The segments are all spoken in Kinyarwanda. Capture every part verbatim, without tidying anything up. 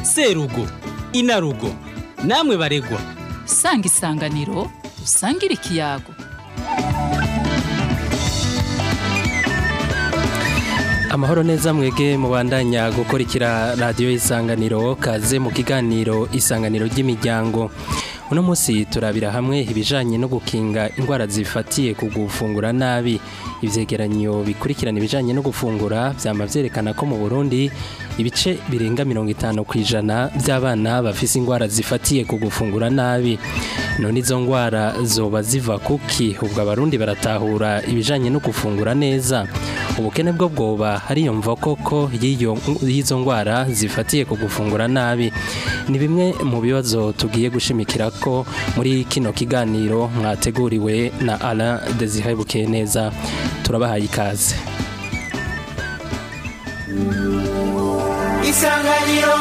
serugo inarugo namwe baregwa sanga isanganiro usangire ikiyago. Amahoro neza mwege mubandanya gukurikira radio Isanganiro, kaze mu kiganiro Isanganiro ry'imiryango. Uno musi turabira hamwe ibijanye no gukinga ingwara zifatiye ku gufungura nabi. Ivyegeranyo bikurikirana ibijanye no gufungura vyama vyerekana ko mu Burundi ibice birenga mirongo itanu kwijana by'abana bafise ingwara zifatiye ku gufungura nabi. None izo ngwara zoba ziva kuki? Ubwo abarundi baratahura ibijanye no gufungura neza. Ubukene bwo bwoba hariyo mva koko y'izo ngwara zifatiye ku gufungura nabi. Ni bimwe mu bibazo tugiye gushimikira ko muri kino kiganiro mwateguriwe na Alain Desire Bukeneza. Turabahaye ikaze. Isanganiro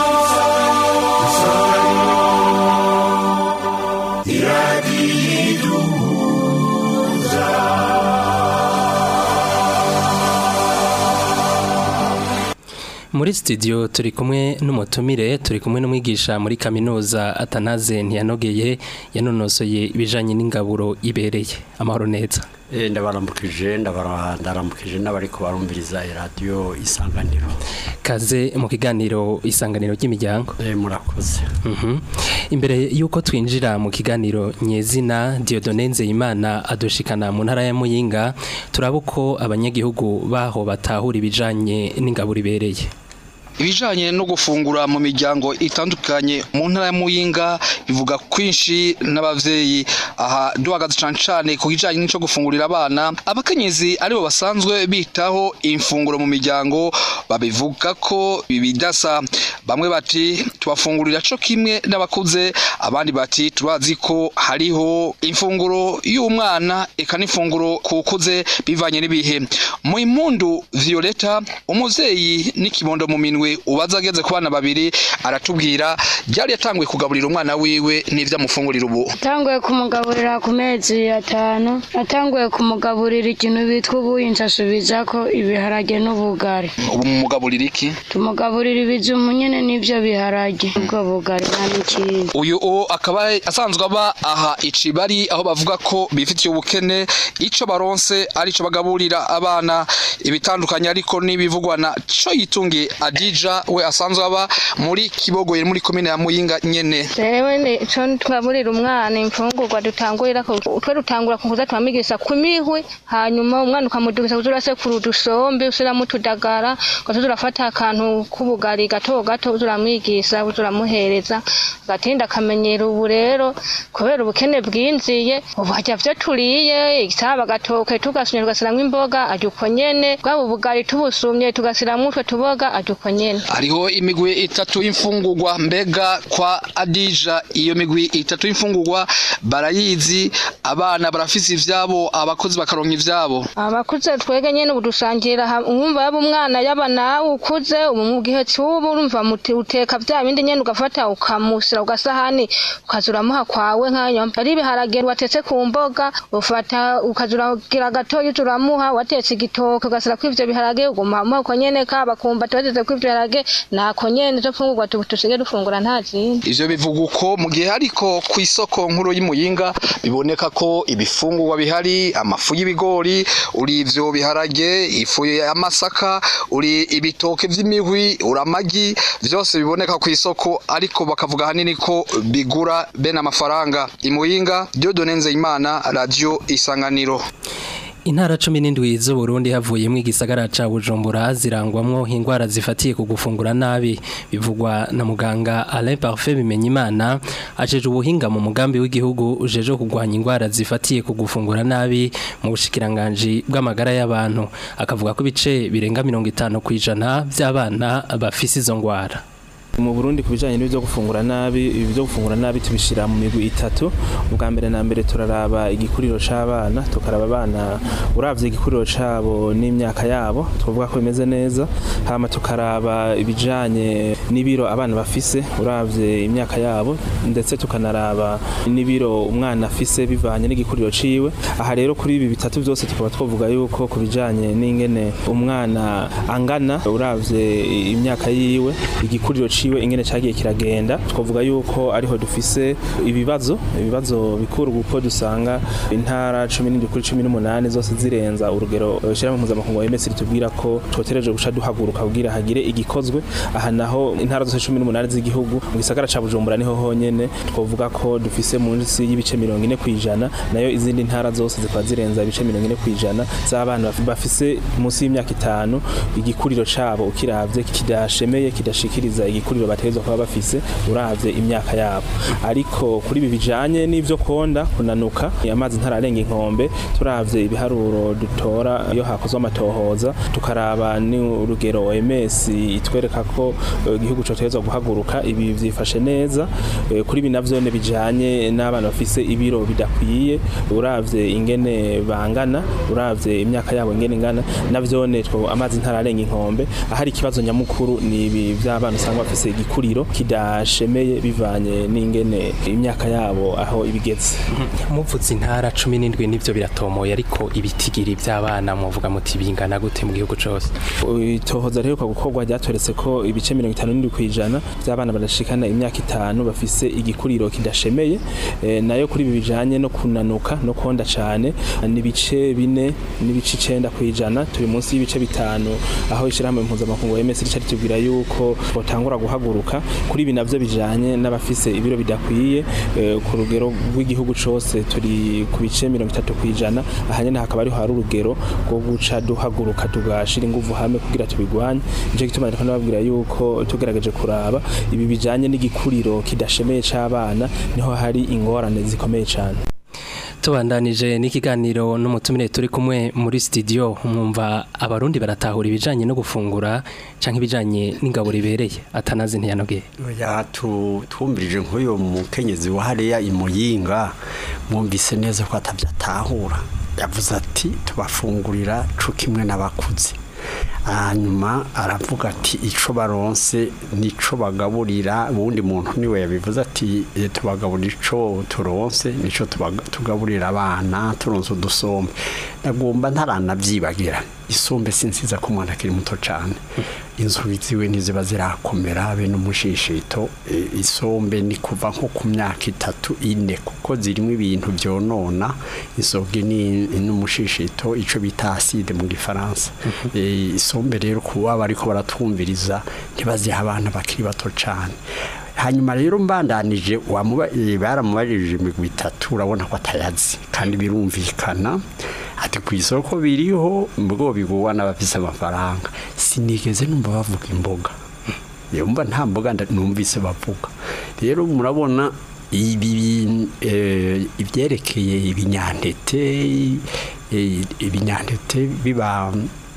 Muri studio turi kumwe n'umutumire, turi kumwe n'umwigisha muri kaminuza Atanaze Ntiyanogeye yanonosoye ibijanye n'ingaburo ibereye. Amahoro neza. Eh ndabaramukije ndabaramukije n'abariko barumviriza radio Isanganiro. Kaze mu kiganiro Isanganiro ry'imiryango. Eh murakoze. Mhm. Imbere yuko twinjira mu kiganiro nyezina Dieudonne Nzeyimana adushikana mu ntara ya Muyinga, turabuko abanyagihugu baho batahura ibijanye n'ingaburo ibereye. Ibijanye no gufungura mu miryango itandukanye mu ntara ya Muyinga bivuga kwinshi n'abavyeyi. Aha duhagaze cane cane ku kijanye n'ico gufungurira abana. Abakenyezi aribo basanzwe bitaho imfunguro mu miryango babivuga ko bibidasa. Bamwe bati tubafungurira co kimwe n'abakuze, abandi bati turazi ko hariho imfunguro y'umwana eka n'imfunguro kukuze bivanye n'ibihe. Mu impundu Violeta umuvyeyi n'ikibondo mu minwe ubaza ageze ku bana babiri aratubwira ryari yatanguye kugaburira umwana wiwe n'ivyo amufungurira ubu. Tanguye kumugaburira ku mezi atanu, natanguye kumugaburira ikintu bitwa ubuyinja asubizako ibiharage n'ubugari. Ubu mugaburira iki? Tumugaburira ibijumbu nyene n'ivyo biharage ubwo bugari nta n'ikindi. Uyu o akaba asanzwe aba aha icibari aho bavuga ko bifitiye ubukene, ico baronse arico bagaburira abana ibitandukanye ariko n'ibivugwa na co yitungiye Adija we asanzwe aba muri Kibogoye muri komine ya Muyinga nyene. Jewe ne co twaburira umwana imfungurwa dutangurira ko twe dutangura kuza twamigisha kumihwe, hanyuma umwana ukamudugisa kuzura sekuru dusombe usira mutudagara ko turafata akantu kubugari gato gato uzuramwigisha uzuramuhereza gatinda kamenyera ubu rero kubera ubukene bwinziye ubu hajya vyo turiye isaba gatoke tugasunya tugasiramwe imboga ajuko nyene bwabo bugari tubusumye tugasiramwe utwe tuboga ajuko nyene. Hariho imigwi itatu y'imfungurwa, mbega kwa Adija iyo migwi itatu y'imfungurwa barayizi, abana barafise ivyabo, abakozi bakaronka ivyabo. Abakuze twege nyene ubudusangira umwumva yaba umwana yaba nawe ukuze ubu mu gihe cy'ubu urumva muti uteka vya bindi nyene ugafata ukamusira ugasahani ukazuramuha kwawe nkayo ari biharage watetse ku mboga ufata ukazuragira gato yuzuramuha watetse igitoke ugasira kw'ivyo biharage uguma mu ko nyene kaba kumba twateze kw'ivyo biharage nako nyene zo fungurwa tubusige dufungura nta zindi. Ivyo bivuga uko mu gihe ariko ku isoko nkuru y'Imuyinga biboneka ko ibifungurwa bihari, amafu y'ibigori, uri ivyo biharage, ifu y'amasaka, uri ibitoke vy'imihwi, uramagi, vyose biboneka ku isoko ariko bakavuga hanini ko bigura bene amafaranga. Imuyinga, Dieudonne Nzeyimana, Radio Isanganiro. Intara cumi n'indwi z'u Burundi havuyemo igisagara ca Bujumbura zirangwamwo ingwara zifatiye ku gufungura nabi, bivugwa na muganga Alain Parfait Bimenyimana ajeje ubuhinga mu mugambi w'igihugu ujeje kugwanya ingwara zifatiye ku gufungura nabi mu bushikiranganje bw'amagara y'abantu. Akavuga ko ibice birenga mirongo itanu kwijana by'abana bafise izo ngwara. Mu Burundi kubijanye n'ibyo gufungura nabi, ibyo gufungura nabi tubishira mu migwi itatu. Ubwa mbere na mbere turaraba igikuriro c'abana, tukaraba abana uravye igikuriro cabo n'imyaka yabo, twavuga ko bimeze neza. Hama tukaraba ibijanye n'ibiro abana bafise, uravye imyaka yabo, ndetse tukanaraba n'ibiro umwana afise bivanye n'igikuriro ciwe. Aha rero kuri ibi bitatu byose tukaba twavuga yuko kubijanye n'ingene umwana angana, uravye imyaka yiwe, igikuriro ciwe ciwe ingene cagiye kiragenda twavuga yuko ariho dufise ibibazo ibibazo bikuru guko dusanga intara cumi n'indwi kuri cumi n'umunani zose zirenza urugero shira mu mpuzamakungu wa O M S ritubwira ko twotereje gusha duhaguruka kugira hagire igikozwe aha naho intara zose cumi n'umunani z'igihugu mu gisagara ca Bujumbura niho honyene twavuga ko dufise munsi y'ibice mirongo ine kwijana nayo izindi ntara zose zikwa zirenza ibice mirongo ine kwijana z'abana bafise munsi y'imyaka itanu igikuriro cabo ukiravye kidashemeye kidashikiriza igikuriro bategerezwa kuba bafise uravye imyaka yabo ariko kuri ibi bijanye n'ivyo konda kunanuka amazi ntararenga inkombe turavye ibiharuro dutora iyo hakozwe amatohoza tukaraba ni urugero O M S itwereka ko igihugu cotegerezwa guhaguruka ibi vyifashe neza kuri ibi navyo ne bijanye n'abana bafise ibiro bidakwiye uravye ingene bangana uravye imyaka yabo ingene ingana navyone two amazi ntararenga inkombe ahari ikibazo nyamukuru ni ibi by'abana usanga bafise igikuriro kidashemeye bivanye n'ingene imyaka yabo aho ibigeze muvuze intara cumi n'indwi nivyo biratomoye ariko ibitigiri by'abana muvuga muti bingana gute mu gihugu cose itohoza rero gukorwa ryatoretse ko ibice mirongo itanu n'indwi kwijana by'abana barashikana imyaka itanu bafise igikuriro kidashemeye e, nayo kuri ibi bijanye no kunanuka no konda cane nibice bine nibice icenda kwijana turi munsi y'ibice bitanu aho ishirahamwe mpuzamakungu O M S rica ritubwira yuko botangura guhaguruka kuri ibi navyo bijanye n'abafise ibiro bidakwiye e, ku rugero rw'igihugu cose turi ku bice mirongo itatu kwijana ahanye hakaba ari hari urugero rwo guca duhaguruka tugashira inguvu hamwe kugira tubigwanye nje gituma ariko nababwira yuko tugerageje kuraba ibi bijanye n'igikuriro kidashemeye c'abana niho hari ingorane zikomeye cyane tubandanije n'ikiganiro n'umutumire turi kumwe muri studio mwumva abarundi baratahura ibijanye no gufungura canke ibijanye n'ingabo ribereye atanazi ntiyanogeye ya tu twumvirije nk'uyo mukenyezi wa hariya imuyinga mwumvise neza ko atavyatahura yavuze ati tubafungurira co kimwe n'abakuzi hanyuma aravuga ati ico baronse nico bagaburira ubundi muntu niwe yabivuze ati tubagaburira ico turonse nico tugaburira abana turonse udusombe nagomba ntaranavyibagira isombe sinsiza ko umwana akiri muto cyane inzubi ziwe niziba zirakomera be n'umushishito isombe ni kuva nko ku myaka itatu ine kuko zirimo ibintu byonona isobwe ni n'umushishito ico bita acide mu gifaransa isombe rero kuba bariko baratwumviriza ntibaziha abana bakiri bato cyane hanyuma rero mbandanije baramubajije imigwi itatu urabona ko atayazi kandi birumvikana ati ku isoko biriho mbwo biguwa n'abafise amafaranga sinigeze numva bavuga imboga yumva nta mboga numvise bavuga rero murabona ibi ibyerekeye ibinyantete ibinyantete biba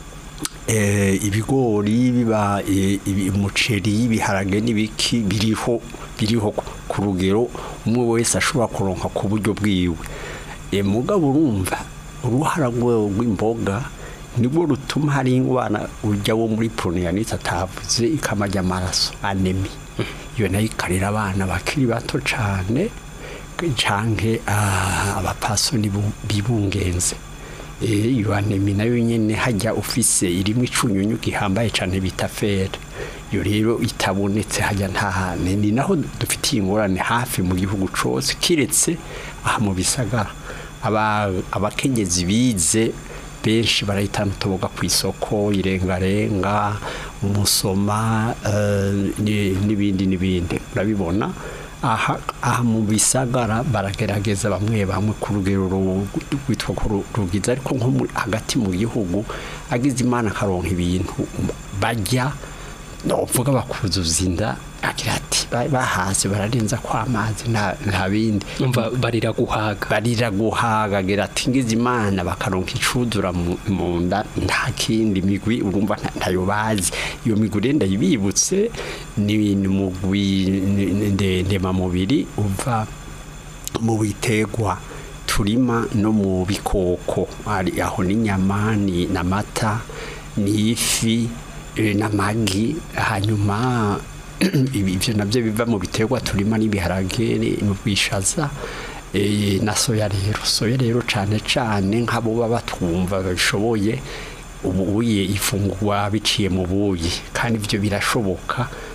eh ibigori biba umuceri biharage nibiki biriho biriho ku rugero umwe wese ashobora kuronka ku buryo bwiwe e mugabo urumva uruhara rw'imboga nibwo rutuma hari ingwana ujya wo muri pronyanitse atavuze ikamajya amaraso anemi iyo nayo ikarira abana bakiri bato cyane canke abapasoni bibungenze iyo anemi nayo nyene hajya ufise irimo icunyunyu gihambaye cyane bita fer iyo rero itabonetse hajya ntahane ni naho dufitiye ingorane hafi mu gihugu cose kiretse aha mu bisagara aba abakenyezi bize benshi barahitana utuboga ku isoko irengarenga umusoma n'ibindi n'ibindi urabibona aha aha mu bisagara baragerageza bamwe bamwe ku rugero rwitwa rugiza ariko nko hagati mu gihugu agize imana karonka ibintu bajya no vuga bakuzuza inda agira ati bahase bararenza kwa amazi nta nta bindi umva barira guhaga barira guhaga agira ati ngize imana bakaronka icudura mu nda nta kindi migwi urumva ntayo bazi iyo migwi renda yibibutse ni mugwi ndema mubiri uva mu bitegwa turima no mu bikoko ari aho n'inyama ni namata ni ifi n'amagi hanyuma ibyo nabyo biva mu biterwa turima n'ibiharage n'ubwishaza na soya rero soya rero cyane cyane nk'abo baba batwumva babishoboye ubuye ifungwa biciye mu buyi kandi ibyo birashoboka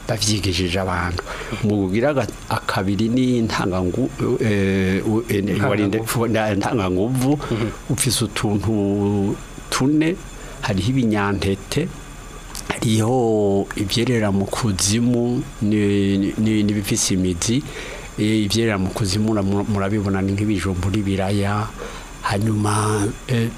bavyigishije abantu mu kugira akabiri ni ntangangu eh warinde ntanganguvu ufise utuntu tune hariho ibinyantete hariho ivyerera mu kuzimu ni bifise imizi ivyerera mu kuzimu murabibona ni nk'ibijumbu n'ibiraya hanyuma eh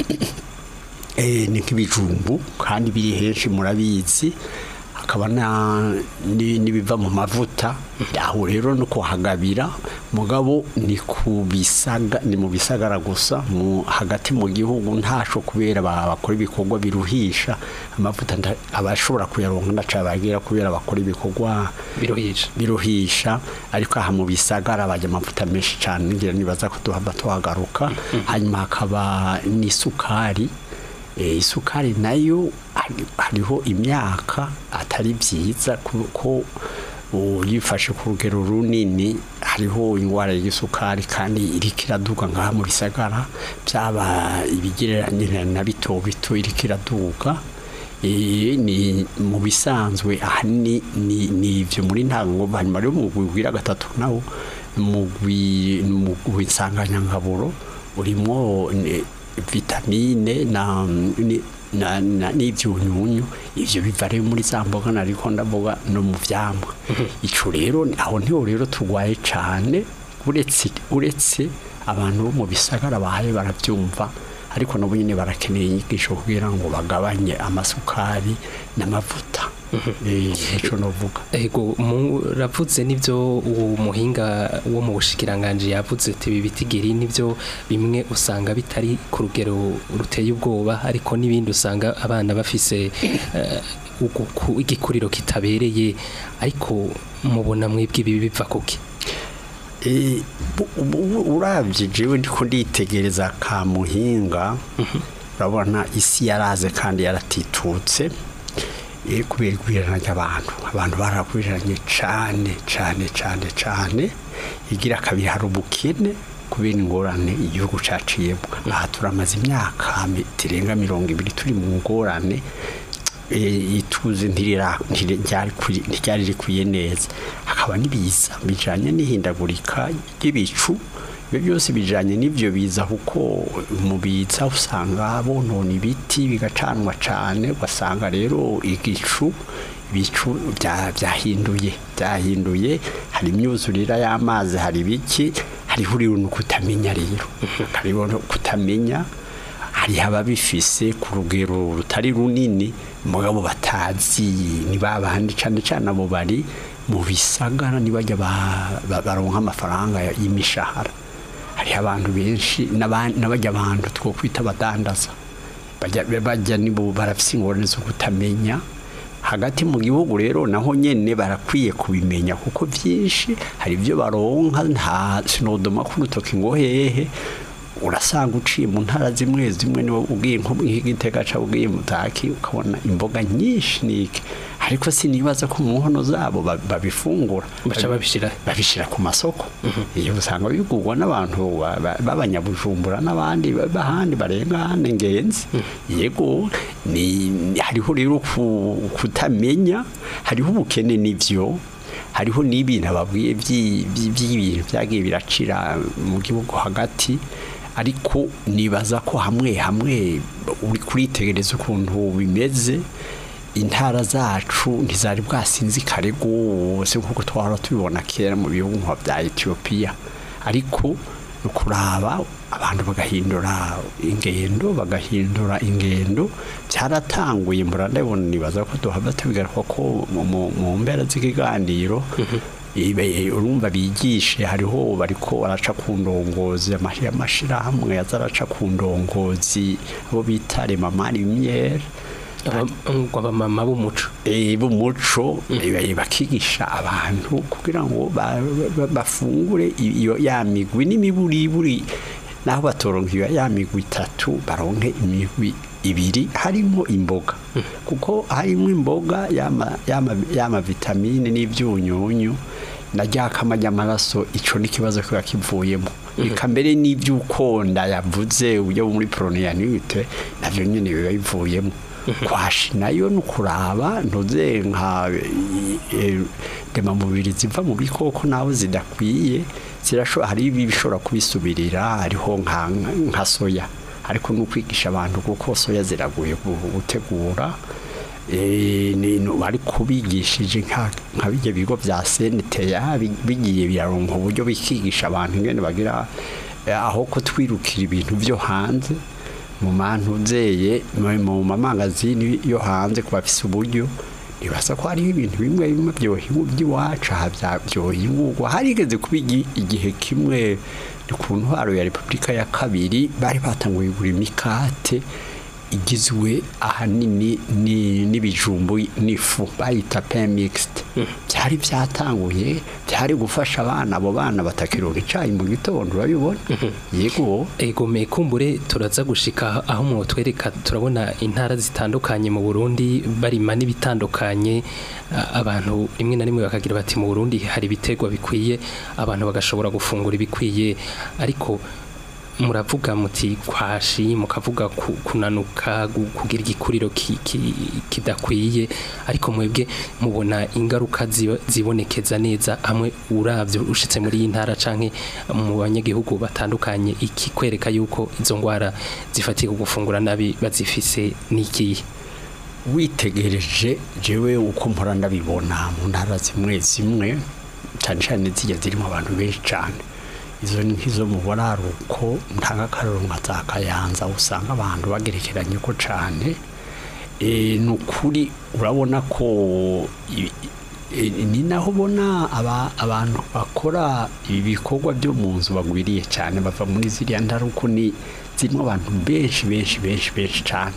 eh ni nk'ibijumbu kandi biri henshi murabizi akaba nibiva mu mavuta aho rero no kuhagabira mugabo ni kubisaga ni mu bisagara gusa mu hagati mu gihugu ntasho kubera bakora ibikorwa biruhisha amavuta abashobora kuyaronka ndacabagira kubera bakora ibikorwa biruhisha biruhisha ariko aha mu bisagara bajya amavuta menshi cyane ngira nibaza ko duhava tuhagaruka hanyuma hakaba n'isukari E, isukari nayo hariho imyaka atari byiza ko uyifashe ku rugero runini hariho ingwara y'isukari kandi irikiraduga ngaha mu bisagara byaba ibigereranye na bito bito irikiraduga e, ni mu bisanzwe ahani ni ni ivyo muri ntango hanyuma rero mu gwira gatatu nawo mu gwisanganyangaburo urimo vitamine na ni na n'ivyunyunyu ivyo bivare muri za mboga nariko ndavuga no mu vyamwa ico rero aho ntiho rero tugwaye cane uretse uretse abantu bo mu bisagara bahaye baravyumva ariko nabo nyine barakeneye inyigisho kugira ngo bagabanye amasukari n'amavuta ejo novuga ego muravuze nivyo uwo muhinga wo mu bushikiranganje yavuze ati bibitigiri nivyo bimwe usanga bitari ku rugero ruteye ubwoba ariko nibindi usanga abana bafise uh, igikuriro kitabereye ariko mubona mwebwe ibi biva kuki eh uravye jewe ndiko nditegereza ka muhinga urabona isi yaraze kandi yaratitutse e kubera kwirana cy'abantu abantu barakwiranye cyane cyane cyane cyane igira kabiri hari ubukene kubera ingorane igihugu caciyemo aha turamaze imyaka tirenga mirongo ibiri turi mu ngorane ituze ntirira ntiryari ntiryari rikuye neza hakaba nibiza bijanye n'ihindagurika ry'ibicu byose bijanye n'ivyo biza kuko mu biza usanga bonona ibiti bigacanwa cane ugasanga rero igicu bicu byahinduye byahinduye hari imyuzurira y'amazi hari biki hari huriwe no kutamenya rero hariho no kutamenya hari ababifise ku rugero rutari runini mugabo batazi ni babandi cane cane abo bari mu bisagara nibajya baronka amafaranga y'imishahara hari abantu benshi n'abajya abantu two kwita badandaza bajya bajya nibo barafise ingorane zo kutamenya hagati mu gihugu rero naho nyene barakwiye kubimenya kuko byinshi hari ibyo baronka nta sinodoma ku rutoki ngo hehe urasanga uciye mu ntara zimwe zimwe niwo ugiye nko nk'igitega ca ugiye mutaki ukabona imboga nyinshi niki ariko sinibaza ko mu nkono zabo babifungura baca babishira babishira ku masoko iyo usanga bigurwa n'abantu babanyabujumbura n'abandi bahandi barenga ngenzi yego ni hariho rero kutamenya hariho ubukene n'ivyo hariho n'ibintu ababwiye by'ibintu byagiye biracira mu gihugu hagati ariko nibaza ko hamwe hamwe uri kuritegereza ukuntu bimeze intara zacu ntizari bwasinzikare gose nkuko twara tubibona kera mu bihugu bya Ethiopia ariko kuraba abantu bagahindura ingendo bagahindura ingendo byaratanguye murandabona nibaza ko duhava tubigaruka ko mu mbera z'ikiganiro ibe urumva bigishe hariho bariko baraca ku ndongozi amashira hamwe yazaraca ku ndongozi abo bitare mama Lumiere aba mama b'umuco eh b'umuco bakigisha abantu kugira ngo bafungure iyo yamigwi n'imiburiburi naho batoronka iyo yamigwi itatu baronke imigwi ibiri harimo imboga kuko harimo imboga yama yama yama vitamine n'ivyunyunyu najyakama y'amaraso ico nikibazo kiba kivuyemo ikambere n'ivyukonda yavuze uyo muri proneanite navyo nyene biba bivuyemo kwashi nayo nukuraba ntuze nka dema mubiri ziva mu bikoko naho zidakwiye zirashobora hari ibishobora kubisubirira hariho nka nka soya ariko nukwigisha abantu kuko soya ziraguye gutegura eh ni bari kubigishije nka nka bije bigo bya S N T ya bigiye biraronka uburyo bikigisha abantu ngene bagira aho ko twirukira ibintu byo hanze mu mantu zeye mu mamangazini yo hanze kubafise uburyo ibasa ko hari ibintu bimwe bimwe byohimu by'iwacu aha byohimugwa harigeze kubigi igihe kimwe ku ntwaro ya Republika ya kabiri bari batanguye gura imikate igizwe ahanini ni n'ibijumbu n'ifu bayita pain mixed byari byatanguye byari gufasha abana abo bana batakirora icayi mu gitondo urabibona yego ego mekumbure turaza gushika aho mu twereka turabona intara zitandukanye mu Burundi barima n'ibitandukanye abantu rimwe na rimwe bakagira bati mu Burundi hari bitegwa bikwiye abantu bagashobora gufungura ibikwiye ariko muravuga muti kwashi mukavuga kunanuka kugira igikuriro kidakwiye ariko mwebwe mubona ingaruka zibonekeza neza hamwe uravye ushitse muri iyi ntara canke mu banyagihugu batandukanye iki kwereka yuko izo ngwara zifatiye gufungura nabi bazifise niki witegereje jewe uko mpora ndabibona mu ntara zimwe zimwe cyane cyane zijya zirimo abantu benshi cyane izo nkizo mu buraruko ntanga karonka zakayanza usanga abantu bagerekeranye ko cyane e nukuri urabona ko ni naho bona aba abantu bakora ibikorwa byo mu nzu bagwiriye cyane bava muri ziriya ndaruko ni zirimo abantu benshi benshi benshi benshi cyane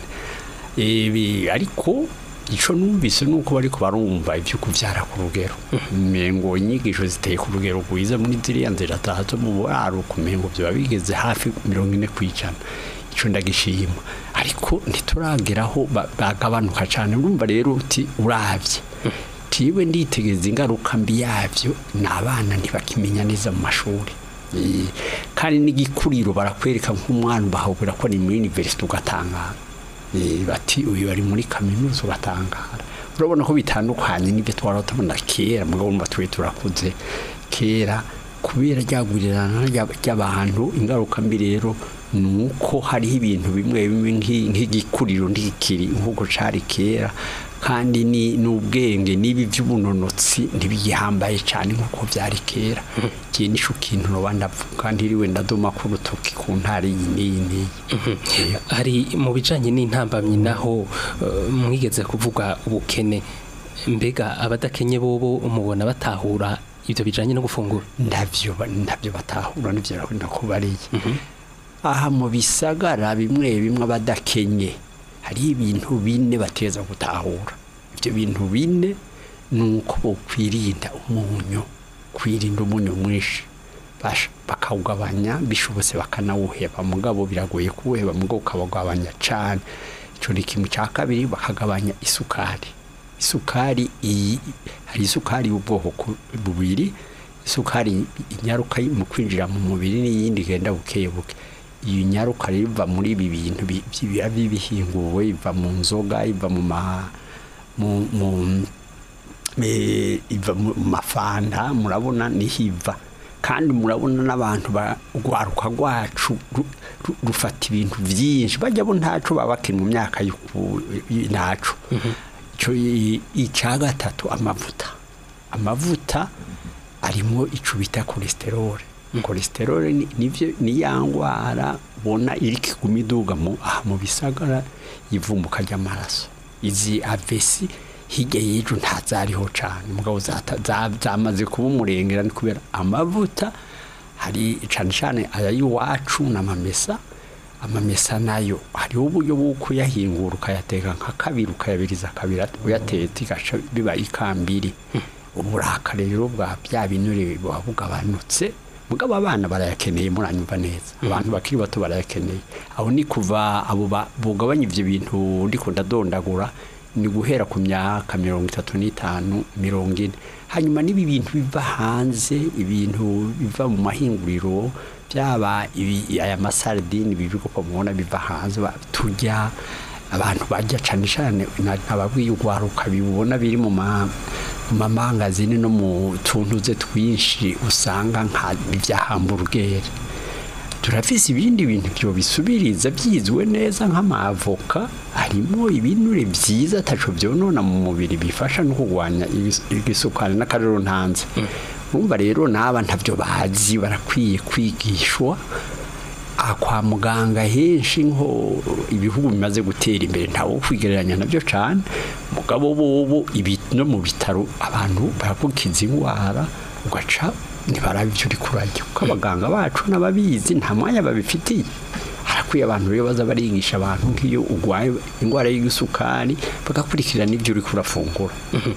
e ariko ico numvise nuko bariko barumva ivyo kuvyara ku rugero mengo inyigisho ziteye ku rugero gwiza muri ziriya nzira tazo mu buraru kumengo byo babigeze hafi mirongo ine kwijana ico ndagishima ariko ntiturageraho bagabanuka cyane urumva rero uti uravye tiwe nditegeza ingaruka mbi yavyo nabana ntibakimenya neza mu mashuri kandi n'igikuriro barakwereka nk'umwana bahobora ko ni muri university ugatangara bati uyu ari muri kaminuza batangara urabona ko bitandukanye n'ibyo twaratabona kera mugabo batwe turakuze kera kubera ryagurirana ry'abantu ingaruka mbi rero nuko hari ibintu bimwe bimwe nk'igikuriro ndikiri nkuko cari kera kandi ni n'ubwenge nibi by'ubunonotsi ntibigihambaye cyane nkuko byari kera kiye nisho kintu no bandavuga ndiriwe ndadoma ku rutoki ku ntari yini hari mu bijanye n'intambamyi naho mwigeze kuvuga ubukene mbega abadakenye bobo umubona batahura ibyo bijanye no gufungura ndavyo ndavyo batahura n'ivyo rakunda kubariye aha mu bisagara bimwe bimwe abadakenye hari ibintu bine bateza gutahura ibyo bintu bine nuko kwirinda umunyo kwirinda umunyo mwinshi bakawugabanya bishobose bakanawuheba mugabo biragoye kuwuheba mugabo ukabagabanya cyane ico ni kimwe cya kabiri bakagabanya isukari isukari iyi hari isukari y'ubwoko bubiri isukari inyaruka mu kwinjira mu mubiri n'iyindi genda bukeye buke iyo nyaruka riva muri ibi bintu biba bihinguwe iva mu nzoga iva mu ma mu mu iva mu mafanda murabona nihiva kandi murabona n'abantu bagwaruka gwacu rufata ibintu byinshi bajya bo ntacu babakira mu myaka y'inacu cyo icya gatatu amavuta amavuta arimo icubita cholesterol cholesterol nivyo ni yangwara bona iri kigumiduga mu aha mu bisagara ivumbuka ry'amaraso izi avesi hirya y'ejo ntazariho cyane mugabo zamaze kuba umurengera ni kubera amavuta hari cyane cyane aya y'iwacu n'amamesa amamesa nayo hari uburyo bw'uko yahingura ukayateka nka kabiri ukayabiriza kabiri uyatetse gaca biba ikambiri uburakare rero bwa bya binure bugabanutse mugabo abana barayakeneye muranyumva neza abantu bakiri bato barayakeneye aho ni kuva abo bugabanya ivyo bintu ndiko ndadondagura ni guhera ku myaka mirongo itatu n'itanu mirongo ine hanyuma nibi bintu biva hanze ibintu biva mu mahinguriro byaba aya masardine bibiko ko mubona biva hanze tujya abantu bajya cyane cyane nababwiye ugwaruka bibona biri mu ma mamangazini no mu tuntuze twinshi usanga nka bya hamburger turafise ibindi bintu byo bisubiriza byizwe neza nk'amavoka harimo ibinure byiza taco byonona mu mubiri bifasha no kugwanya igisukari n'akarero ntanze umva rero naba ntavyo bazi barakwiye kwigishwa kwa muganga henshi nko ibihugu bimaze gutera imbere ntawo kwigereranya nabyo cyane mugabo bobo ibi no mu bitaro abantu barakukiza ingwara ugaca ntibarabyo uri kurajya uko abaganga bacu n'ababizi nta mwanya babifitiye harakwiye abantu rero baza barigisha abantu nk'iyo ugwaye ingwara y'igisukari bagakurikirana ibyo uri kurafungura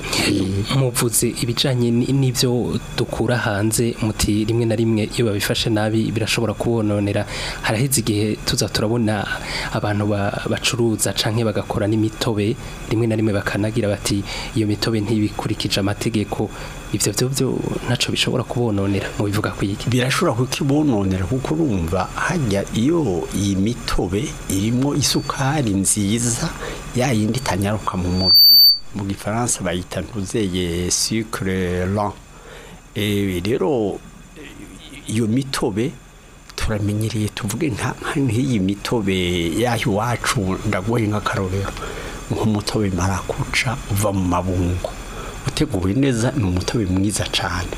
muvuze ibijanye n'ibyo dukura hanze muti rimwe na rimwe iyo babifashe nabi birashobora kubononera haraheze igihe tuza turabona abantu bacuruza canke bagakora n'imitobe rimwe na rimwe bakanagira bati iyo mitobe ntibikurikije amategeko ivyo byo byo naco bishobora kubononera mu bivuga kwiki birashobora kukibononera kuko urumva hajya iyo iyi mitobe irimo isukari nziza ya yindi tanyaruka mu mubiri mu gifaransa bayita ntuzeye sucre lent eh rero iyo mitobe turamenyereye tuvuge nka nk'iyi mitobe yahi wacu ndagoye nka karorero nk'umutobe marakuca uva mu mabungo uteguwe neza ni umutobe mwiza cyane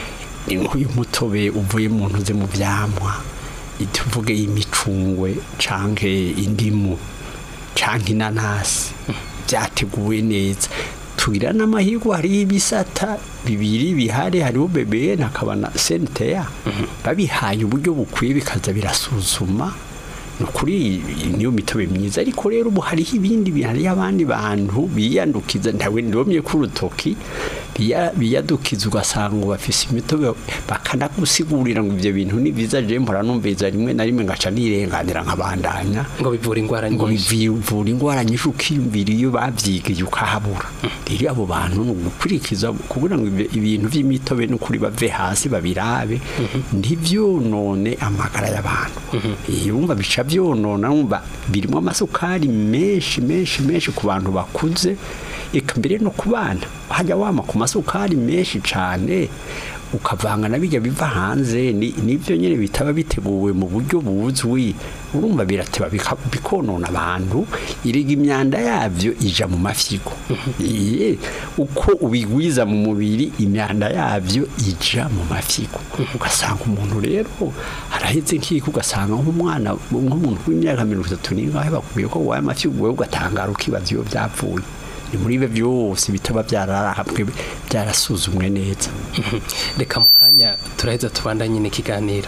uyu mutobe uvuye mu ntuze mu byamwa ituvuge imicungwe canke indimu canke inanasi byateguwe neza tugira n'amahirwe hari ibisata bibiri bihari hariho bebe nakabana senteya babihaye uburyo bukwiye bikaza birasuzuma nukuri niyo mitobe myiza ariko rero ubu hari ibindi bihari abandi bantu biyandukiza ntawe ndomye ku rutoki biyadukiza ugasanga bafise imitobe bakanagusigurira ngo ivyo bintu ni biza je mpora numviza rimwe na rimwe ngaca nirenganira nkabandanya ngo bivura ingwara ngo bivura ingwara nyinshi ukiyumvira iyo bavyigiye ukahabura rero abo bantu gukurikiza kugira ngo ibintu vy'imitobe n'ukuri bave hasi babirabe ndivyo none amagara y'abantu yumva bica byonona umva birimo amasukari menshi menshi menshi ku bantu bakuze eka mbere no kubana hajya wama ku masukari menshi cyane ukavanga nabijya biva hanze nivyo nyene bitaba biteguwe mu buryo buzwi urumva birateba bikonona abantu iriga imyanda yavyo ija mu mafyigo iye uko ubigwiza mu mubiri imyanda yavyo ija mu mafyigo ugasanga umuntu rero haraheze nk'iki ugasanga nk'umwana nk'umuntu w'imyaka mirongo itatu n'ingahe bakubwiye ko waye amafyigo we ugatangara ukibaza iyo byapfuye ni muri byo byose bitaba byararahabwe byarasuzumwe neza reka mu kanya turaheza tubandanye n'ikiganiro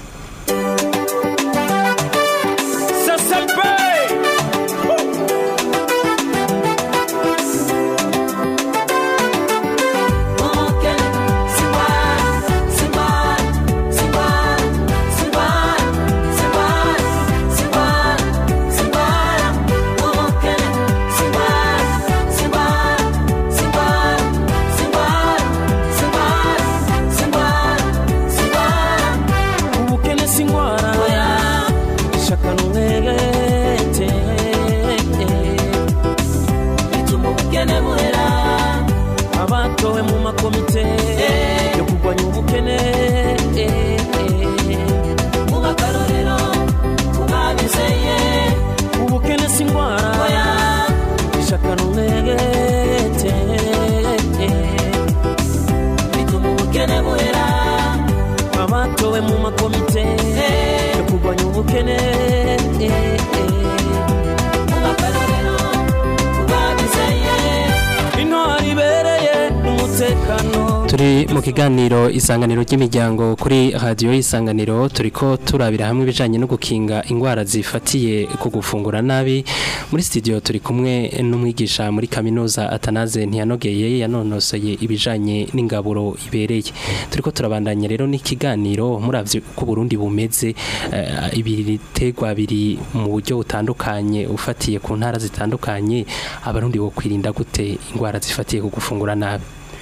turi mu kiganiro isanganiro ry'imiryango kuri radio isanganiro turiko turabira hamwe bijanye no gukinga ingwara zifatiye ku gufungura nabi muri studio turi kumwe n'umwigisha muri kaminuza Atanaze Ntiyanogeye yanonoseye ibijanye n'ingaburo ibereye turiko turabandanya rero n'ikiganiro muravye ko Burundi bumeze uh, ibitegwa biri mu buryo butandukanye ufatiye ku ntara zitandukanye abarundi bo kwirinda gute ingwara zifatiye ku gufungura nabi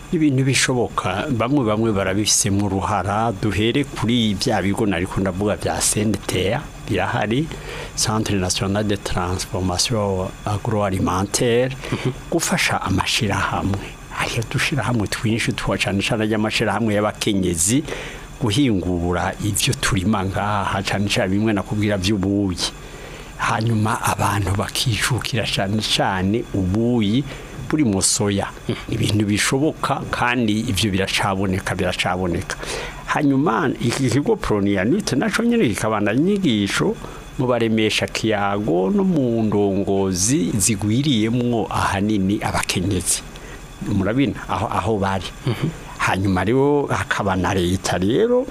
ibintu bishoboka bamwe bamwe barabifisemo uruhara duhere kuri bya bigo nariko ndavuga bya C N T A birahari Centre National de Transformation Agroalimentaire gufasha amashira hamwe ayo dushira hamwe twinshi twacana cyane y'amashira hamwe y'abakenyezi guhingura ivyo turima ngaha cyane cyane bimwe nakubwira by'ubuyi hanyuma abantu bakishukira cyane cyane ubuyi buri musoya ibintu bishoboka kandi ivyo biracaboneka biracaboneka hanyuma iki kigo Pronia nite naco nyene kikabanda inyigisho mu baremesha kiyago no mu ndongozi zigwiriyemwo ahanini abakenyezi murabina aho aho bari hanyuma rero hakaba na leta rero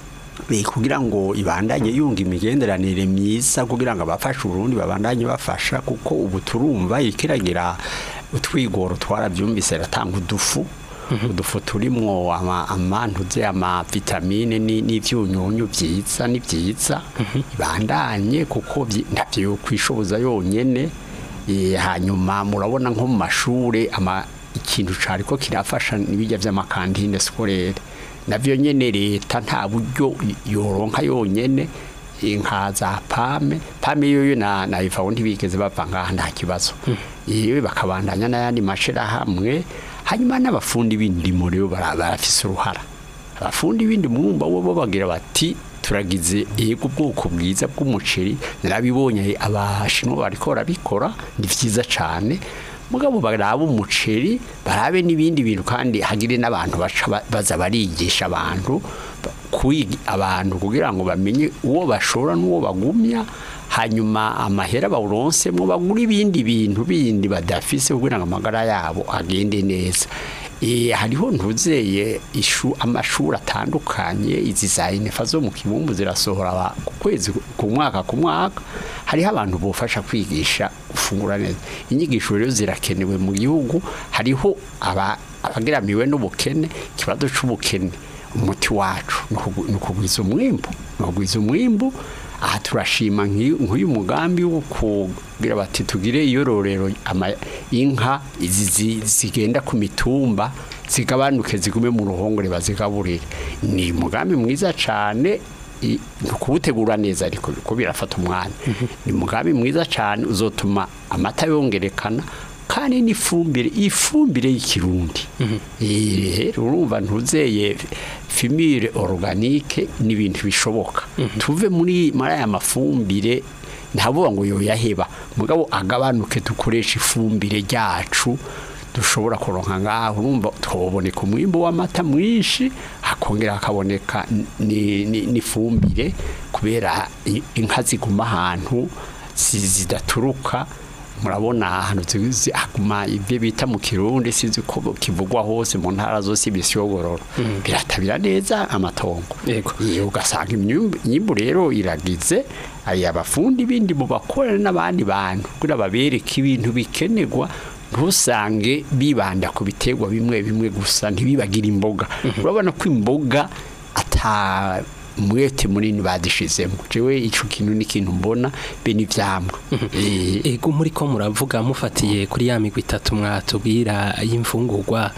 kugira ngo ibandanye yunga imigenderanire myiza kugira ngo abafashe Burundi babandanye bafasha kuko ubu turumva ikiragira utwigoro twarabyumvise ratanga udufu udufu turimwo amantuze ama vitamine n'ivyunyunyu byiza ni byiza ibandanye kuko ndavyo kwishoboza yonyene hanyuma murabona nko mu mashure ama ikintu cariko kirafasha nibijya vy'amakantine scolaire navyo nyene leta nta buryo yoronka yonyene inka za pame pame yoyo na na ifaho ntibigeze bavanga nta kibazo yewe bakabandanya n'ayandi mashira hamwe hanyuma n'abafundi b'indimo rero barafise uruhara abafundi b'indi murumba bo bagira bati turagize yego ubwoko bwiza bw'umuceri narabibonye abashinwa bariko barabikora ni vyiza cane mugabo baraba umuceri barabe n'ibindi bintu kandi hagire n'abantu baza barigisha abantu kwiga abantu kugira ngo bamenye uwo bashora n'uwo bagumya hanyuma amahera bawuronsemo bagura ibindi bintu bindi badafise kugira ngo amagara yabo agende neza eh hariho ntuzeye ishu amashuri atandukanye izi za inefa zo mu kibumbu zirasohora ku kwezi ku mwaka ku mwaka hariho abantu bofasha kwigisha gufungura neza inyigisho rero zirakenewe mu gihugu hariho aba abageramiwe n'ubukene kibazo c'ubukene umuti wacu nukugwiza umwimbo nukugwiza umwimbo aha turashima nk'uyu mugambi wo kugira bati tugire iyororero inka izi zigenda ku mitumba zigabanuke zigume mu ruhongore bazigaburire ni mugambi mwiza cyane kubutegura neza ariko ko birafata umwanya ni mugambi mwiza cyane uzotuma amata yongerekana kandi n'ifumbire ifumbire y'ikirundi eh urumva ntuzeye fumure organique n'ibintu bishoboka tuve muri maraya mafumbire ntavuga ngo yo yaheba mugabo agabanuke dukoresha ifumbire ryacu dushobora kuronka ngaho urumva twoboneka umwimbo w'amata mwinshi hakongera hakaboneka ni ni fumbire kubera inka ziguma ahantu zidaturuka murabona ahantu tuzi aguma ibyo bita mu kirundi sinzi ko kivugwa hose mu ntara zose ibisyogororo biratabira neza amatongo yego ugasanga imyimbu rero iragize ari abafundi bindi mu bakora n'abandi bantu kugira babereke ibintu bikenerwa ntusange bibanda ku biterwa bimwe bimwe gusa ntibibagira imboga urabona ko imboga ata mwete munini badishizemo jewe ico kintu n'ikintu mbona be n'ivyamwa ego muri ko muravuga mufatiye kuri ya migwi itatu mwatubwira y'imfungurwa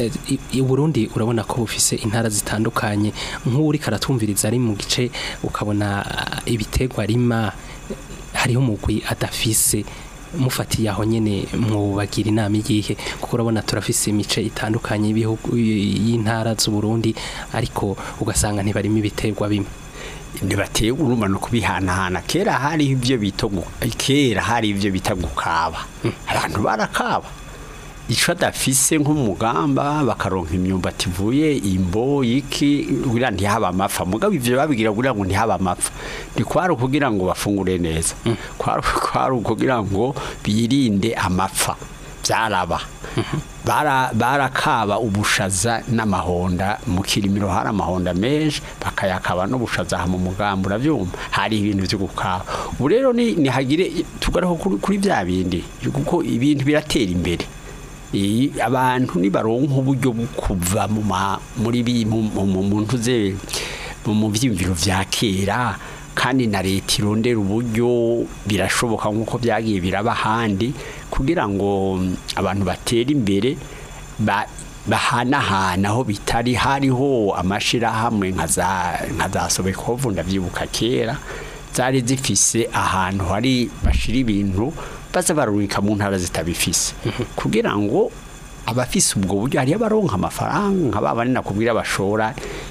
i Burundi urabona ko bufise intara zitandukanye nk'uri karatumviriza ari mu gice ukabona ibitegwa rima hariho mugwi adafise mufatiye aho nyene mubagira inama igihe kuko urabona turafise imice itandukanye ibihugu y'intara z'u Burundi ariko ugasanga ntibarimo ibiterwa bimwe ndibateye urumva no kubihanahana kera hari ivyo bito kera hari ivyo bita gukaba abantu barakaba ico adafise nk'umugamba bakaronka imyumbati ivuye imbo iki kugira ndi haba amafa mugabo ivyo babigira kugira ngo ndi haba amafa ndi kwari kugira ngo bafungure neza kwari kwari kugira ngo birinde amafa byaraba bara barakaba ubushaza n'amahonda mu kirimiro hari amahonda menshi bakayakaba no bushaza mu mugamba uravyumva hari ibintu byo gukaba ubu rero ni hagire tugaraho kuri bya bindi kuko ibintu biratera imbere abantu nibaronka uburyo bukuva mu muri muntu ze mu byimviro vya kera kandi na leta irondera uburyo birashoboka nkuko byagiye biraba handi kugira ngo abantu batera imbere bahanahana aho bitari hariho amashirahamwe nka za nka za Sobekovu ndavyibuka kera zari zifise ahantu hari bashira ibintu baza barurika mu ntara zitabifise kugira ngo abafise ubwo buryo hari abaronka amafaranga babane nakubwira bashora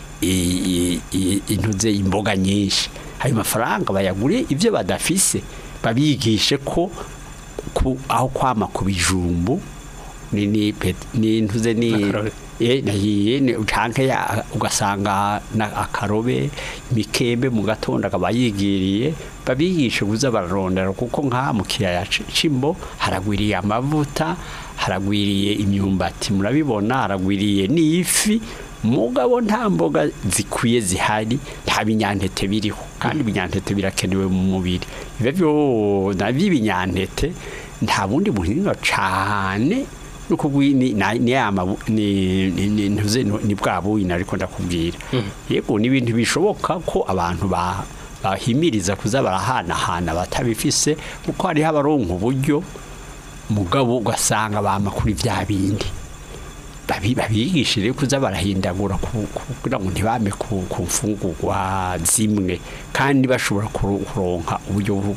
intuze imboga nyinshi ayo mafaranga bayagure ivyo badafise babigishe ko ku aho kwama ku bijumbu ni ni ni ntuze ni eh nahiye ni ucanke ya ugasanga na akarobe mikembe mu gatondo akabayigiriye babigishe kuza bararondera kuko nka mu kiyaya cimbo haragwiriye amavuta haragwiriye imyumbati murabibona haragwiriye n'ifi mugabo nta mboga zikwiye zihari nta binyantete biriho kandi binyantete birakenewe mu mubiri ivyo navyo binyantete nta bundi buhinga cane nuko gwini ni ama ni ni ntuze ni bwabo ina ariko ndakubwira yego ni ibintu bishoboka ko abantu ba bahimiriza kuza barahana hana batabifise kuko hari habaronka uburyo mugabo ugasanga bamakuri vya bindi babi babigishire kuza barahindagura kugira ngo ntibame ku mfungurwa zimwe kandi bashobora kuronka uburyo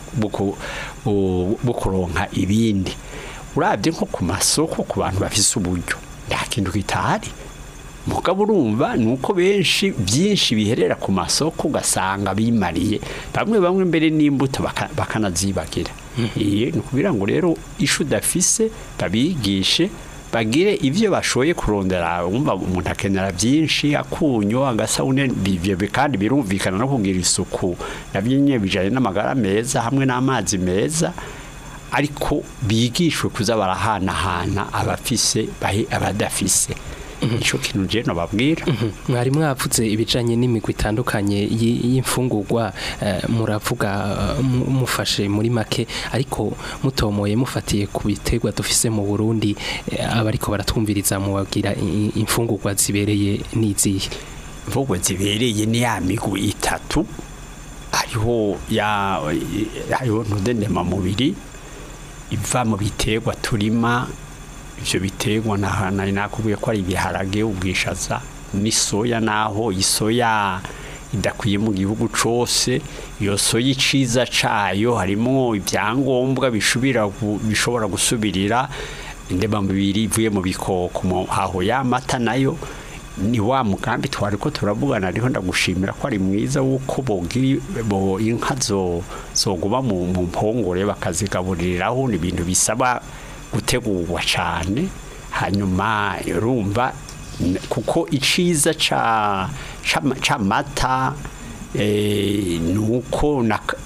bwo kuronka ibindi urabye nko ku masoko ku bantu bafise uburyo nta kintu kitahari mugabo urumva nuko benshi byinshi biherera ku masoko ugasanga bimariye bamwe bamwe mbere n'imbuto bakanazibagira iye nukubira ngo rero ishu dafise babigishe bagire ivyo bashoye kurondera umva umuntu akenera byinshi akunyo agasabune bivyo kandi birumvikana no kugira isuku nabyo bijanye n'amagara meza hamwe n'amazi meza ariko bigishwe kuza barahana hana abafise bahe abadafise ico kintu je no babwira mwari mwapfutse ibijanye n'imigwi itandukanye y'imfungurwa muravuga mufashe muri make ariko mutomoye mufatiye ku biterwa dufise mu Burundi abariko baratwumviriza mu babwira imfungurwa zibereye n'izihe imfungurwa zibereye ni ya migwi itatu ariho ya ayo ntudendema mubiri iva mu biterwa turima ivyo biterwa nahana nakubwiye ko ari ibiharage ubwishaza ni soya naho isoya idakwiye mu gihugu cose iyo soya iciza cayo harimo ibyangombwa bishubira bishobora gusubirira indema mubiri ivuye mu bikoko haho ya mata nayo ni wa mugambi twariko turavugana ariho ndagushimira ko ari mwiza wuko bogiri bo inka zo zoguba mu mpongore bakazigaburiraho ni ibintu bisaba gutegurwa cyane hanyuma urumva kuko iciza ca ca mata eh nuko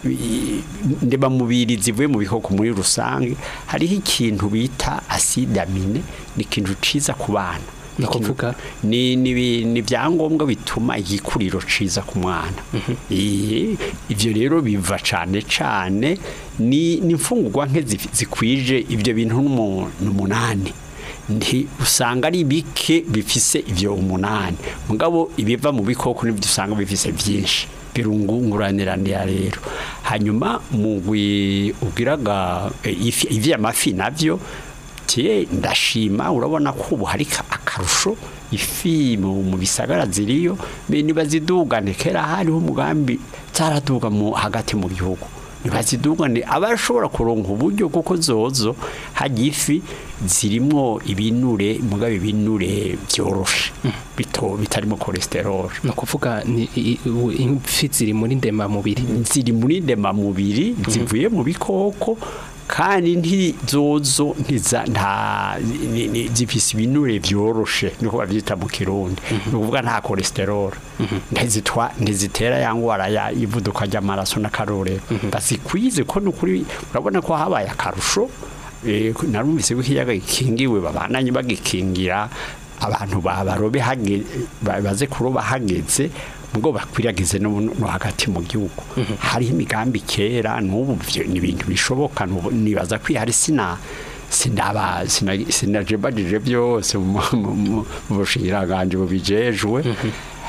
ndeba mubiri zivuye mu bikoko muri rusange hariho ikintu bita acide amine ni ikintu ciza ku bana nakuvuga ni ni byangombwa bituma igikuriro ciza ku mwana eh ivyo rero biva cane cane ni nimfungurwa nke zikwije ivyo bintu n'umunani ndi usanga ari bike bifise ivyo umunani mugabo ibiva mu bikoko n'ibyo usanga bifise byinshi birungunguranirana rero hanyuma mugwi ubwiraga ifi ivya mafi navyo tie ndashima urabona ko ubu hari akarusho ifi mu bisagara ziriyo nibazidugane kera hariho umugambi zaraduga mu hagati mu gihugu nibazidugane abashobora kuronka uburyo kuko zozo hagifi zirimo ibinure mugabe ibinure byoroshe bito bitarimo cholesterol no kuvuga ni ifi ziri muri ndema mubiri ziri muri ndema mubiri zivuye mu bikoko kandi nti zozo ntiza nta zifise ibinure byoroshe niko bavyita mu Kirundi nukuvuga nta cholesterol ntizitwa ntizitera yangwara ya ivuduka ry'amaraso na karore basikwize ko nukuri urabona ko habaye akarusho narumvise w'ikiyaga gikingiwe babananye bagikingira abantu babarobe hage baze kuroba hageze ngo bakwiragize no hagati mu gihugu hari imigambi kera n'ubu ni ibintu bishoboka nibaza kwihari sina sindaba sinaje bagije byose mu bushiraganje bubijejwe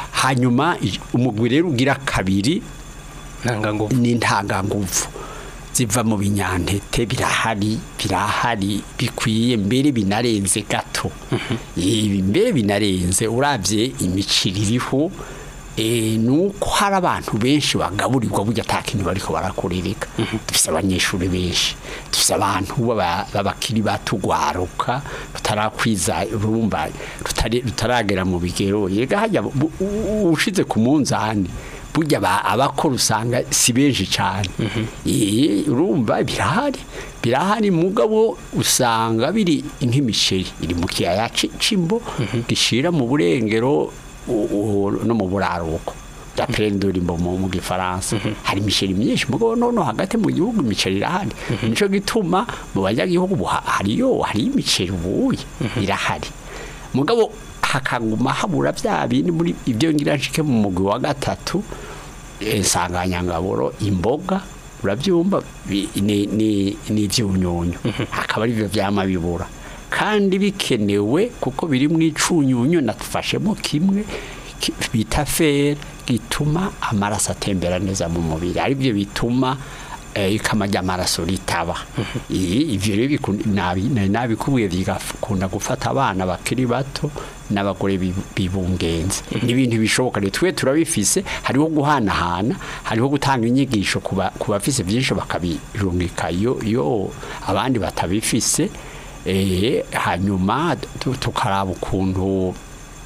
hanyuma umugwi rero ugira kabiri ntanganguvu ni ntanganguvu ziva mu binyantete birahari birahari bikwiye mbere binarenze gato ibi mbere binarenze uravye imiciri iriho eh nuko hari abantu benshi bagaburirwa burya atakintu bariko barakorereka dufise abanyeshuri benshi dufise abantu babakiri batugwaruka tutarakwiza urumba tutaragera mu bigero yega hajya ushize ku munzani burya abakora usanga si benshi cyane eh urumva birahari birahari mugabo usanga biri nk'imiceri iri mu kiyaya cimbo gishira mu burengero no mu buraruko d'aprendre imbo mu gifaransa hari imiceri myinshi mugabo nono hagati mu gihugu imiceri irahari nico gituma mu banyagihugu hariyo hari imiceri ubuye irahari mugabo hakaguma habura bya bindi muri ibyo ngira nshike mu mugwi wa gatatu insanganyangaburo imboga urabyumva ni ni ni byunyunyu hakaba ari byo byamabibura kandi bikenewe kuko biri mu icunyunyu natufashemo kimwe bita fer gituma amaraso atembera neza mu mubiri ari byo bituma ikamajya amaraso ritaba ivyo rero nabi nabi kubuye bigakunda gufata abana bakiri bato n'abagore bibungenze n'ibintu bishoboka rero twe turabifise hariho guhanahana hariho gutanga inyigisho kuba kubafise byinshi bakabirungika yo yo abandi batabifise eh hanyuma tukaraba ukuntu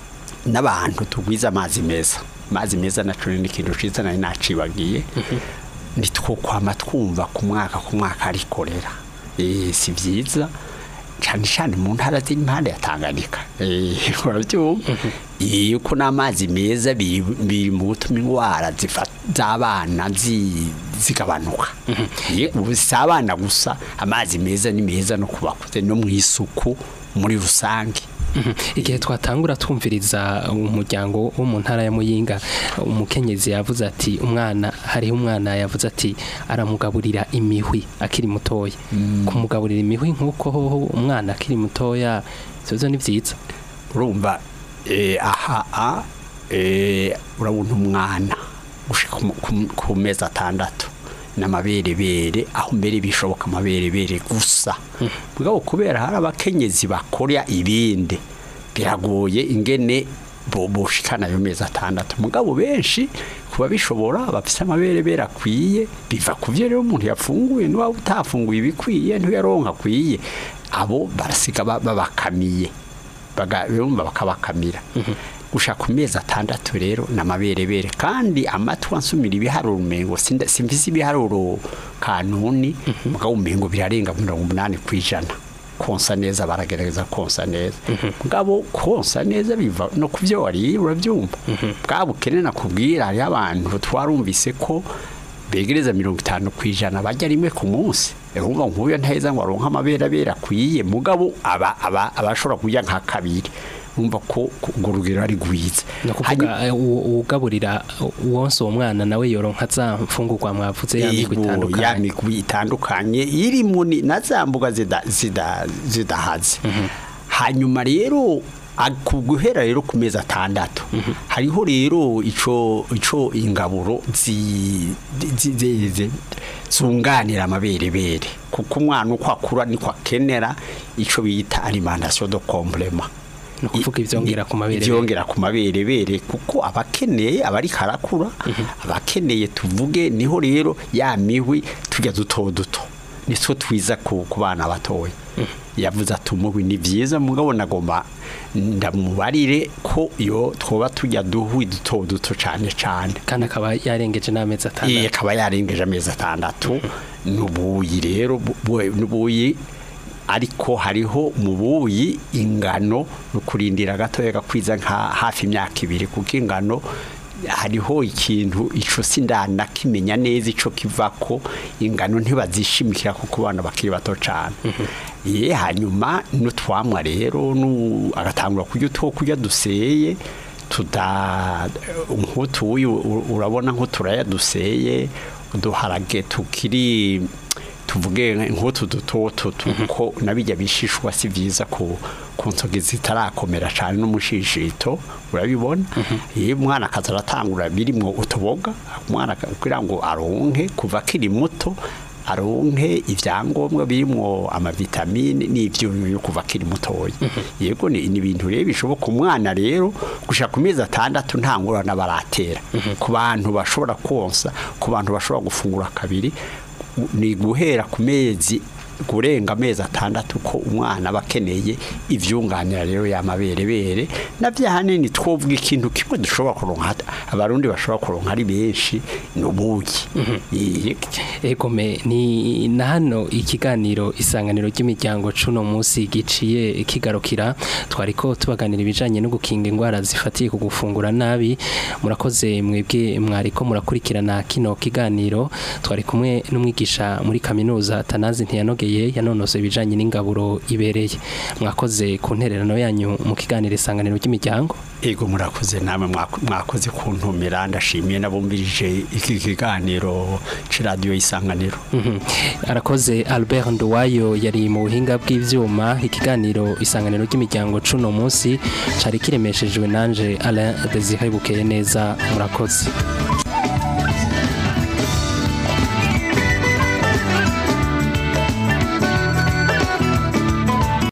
n'abantu tugwiza amazi meza amazi meza naco ni ikintu ciza nari nacibagiye nitwo kwama twumva ku mwaka ku mwaka arikorera eh si byiza cyane cyane mu ntara z'impande yatanganika eh urabyumva yuko n'amazi meza biri mu gutuma ingwara z'abana zigabanuka ubu sabana gusa amazi meza ni meza no kubakuze no mu isuku muri rusange igihe twatangura twumviriza umuryango wo mu ntara ya Muyinga umukenyezi yavuze ati umwana hariho umwana yavuze ati aramugaburira imihwi akiri mutoya kumugaburira imihwi nkuko umwana akiri mutoya sozo ni byiza urumva eh aha a eh urabona umwana gushika ku meza atandatu n'amaberebere aho mbere bishoboka amaberebere gusa mugabo kubera hari abakenyezi bakora ibindi biragoye ingene boboshikana yo meza atandatu mugabo benshi kuba bishobora bafise amaberebere akwiye biva kuvye rero umuntu yafunguye no utafunguye ibikwiye nto yaronka kwiye abo barasiga babakamiye bagabumba bakabakamira gusha ku meza atandatu rero n'amaberebere kandi amatwi ansumira ibiharuro umengo simvise ibiharuro kanuni mugabo umengo birarenga mirongo umunani kwijana konsa neza baragerageza konsa neza mugabo konsa neza biva no kuvyo wari uravyumva bwabo kenena kubwira ari abantu twarumvise ko begereza mirongo itanu kwijana bajya rimwe ku munsi urumva nkuyo ntaheza ngo aronka amaberebere akwiye mugabo aba abashobora kujya nka kabiri umva ko ngurugiro ari gwiza no kuvuga ugaburira wonse uwo mwana nawe yoronka za mfungurwa mwavuze ya migwi itandukanye ya migwi itandukanye iri muni nazambuga zida zida zidahaze hanyuma rero akuguhera rero ku meza atandatu hariho rero ico ico ingaburo zi zi zunganira amaberebere kuko umwana uko akura niko akenera ico bita alimentation de complément no kuvuga ivyongera ku maberebere ivyongera ku maberebere kuko abakeneye abari karakura abakeneye tuvuge niho rero ya mihwi tujya duto duto niso twiza ku bana batoye yavuze atumubi ni byiza mugabo nagomba ndamubarire ko yo twoba tujya duhwi duto duto cyane cyane kandi akaba yarengeje n'amezi atandatu eh akaba yarengeje amezi atandatu nubuyi rero nubuyi ariko hariho mubuyi ingano no kurindira gatoya gakwiza nka hafi imyaka ibiri kuko ingano hariho ikintu ico sindana kimenya neza ico kivako ingano ntibazishimikira kuko bana bakiri bato cyane ye hanyuma no twamwa rero no agatangura kujya to kujya duseye tuda nkutu urabona nko turaya duseye duharage tukiri tuvuge nkutu dutoto tuko nabijya bishishwa si byiza ku konsoge zitarakomera cyane no mushishito urabibona ye mwana akazaratangura birimo utuboga mwana kugira ngo aronke kuva kiri muto aronke ivyangombwa birimo amavitamine n'ivyo yo kuva kiri mutoya yego ni ibintu rero bishoboka umwana rero gushaka ku mezi atandatu nta ngorane baratera ku bantu bashobora konsa ku bantu bashobora gufungura kabiri ni guhera ku mezi kurenga amezi atandatu ko umwana bakeneye ivyunganira rero yamaberebere navyo hanini twovuga ikintu kimwe dushobora kuronka abarundi bashobora kuronka ari benshi n'ubuki egome ni na hano ikiganiro isanganiro ry'imiryango cuno munsi giciye kigarukira twariko tubaganira ibijanye no gukinga ingwara zifatiye ku gufungura nabi murakoze mwebwe mwariko murakurikirana kino kiganiro twari kumwe n'umwigisha muri kaminuza Tanazi Ntiyanoge yanonose ibijanye n'ingaburo ibereye mwakoze ku ntererano yanyu mu kiganiro isanganiro ry'imiryango ego murakoze namwe mwakoze kuntumira ndashimiye nabumbirije iki kiganiro ci radio isanganiro arakoze Albert Nduwayo yari mu buhinga bw'ivyuma ikiganiro isanganiro ry'imiryango cuno munsi cari kiremeshejwe nanje Alain Desire Bukeye neza murakoze